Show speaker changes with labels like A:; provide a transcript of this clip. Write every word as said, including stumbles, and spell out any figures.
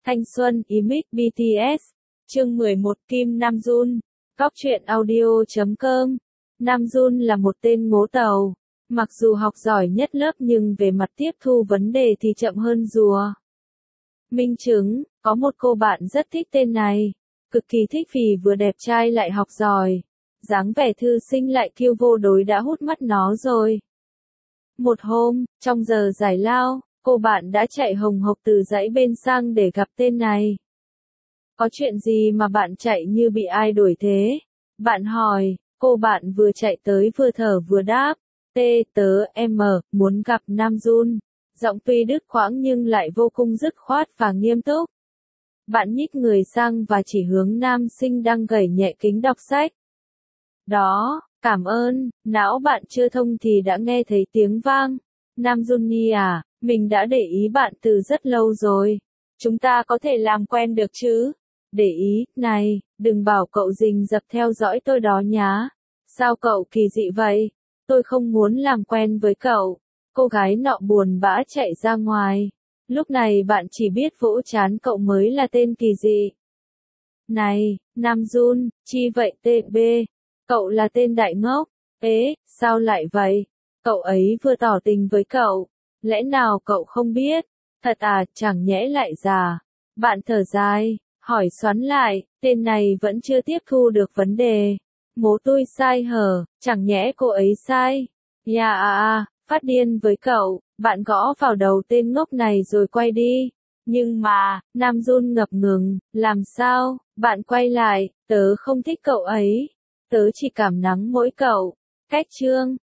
A: Thanh xuân, image, bê tê ét. Chương mười một Kim Nam Jun. Góc truyện audio chấm com. Nam Jun là một tên ngố tàu. Mặc dù học giỏi nhất lớp nhưng về mặt tiếp thu vấn đề thì chậm hơn rùa. Minh chứng, có một cô bạn rất thích tên này. Cực kỳ thích vì vừa đẹp trai lại học giỏi. Dáng vẻ thư sinh lại kiêu vô đối đã hút mắt nó rồi. Một hôm, trong giờ giải lao, cô bạn đã chạy hồng hộc từ dãy bên sang để gặp tên này. Có chuyện gì mà bạn chạy như bị ai đuổi thế? Bạn hỏi, cô bạn vừa chạy tới vừa thở vừa đáp. T, tớ, em, muốn gặp Nam Jun. Giọng tuy đứt quãng nhưng lại vô cùng dứt khoát và nghiêm túc. Bạn nhích người sang và chỉ hướng nam sinh đang gẩy nhẹ kính đọc sách. Đó, cảm ơn, não bạn chưa thông thì đã nghe thấy tiếng vang. Nam Jun à, mình đã để ý bạn từ rất lâu rồi. Chúng ta có thể làm quen được chứ? Để ý, này, đừng bảo cậu rình rập theo dõi tôi đó nhá. Sao cậu kỳ dị vậy? Tôi không muốn làm quen với cậu. Cô gái nọ buồn bã chạy ra ngoài. Lúc này bạn chỉ biết vỗ chán cậu mới là tên kỳ dị. Này, Nam Jun, chi vậy tê bê? Cậu là tên đại ngốc. Ế, sao lại vậy? Cậu ấy vừa tỏ tình với cậu. Lẽ nào cậu không biết? Thật à, chẳng nhẽ lại già. Bạn thở dài, hỏi xoắn lại, tên này vẫn chưa tiếp thu được vấn đề. Mố tôi sai hở, chẳng nhẽ cô ấy sai. Ya à à, phát điên với cậu, bạn gõ vào đầu tên ngốc này rồi quay đi. Nhưng mà, Nam Jun ngập ngừng, làm sao? Bạn quay lại, tớ không thích cậu ấy. Tớ chỉ cảm nắng mỗi cậu. Cách chương.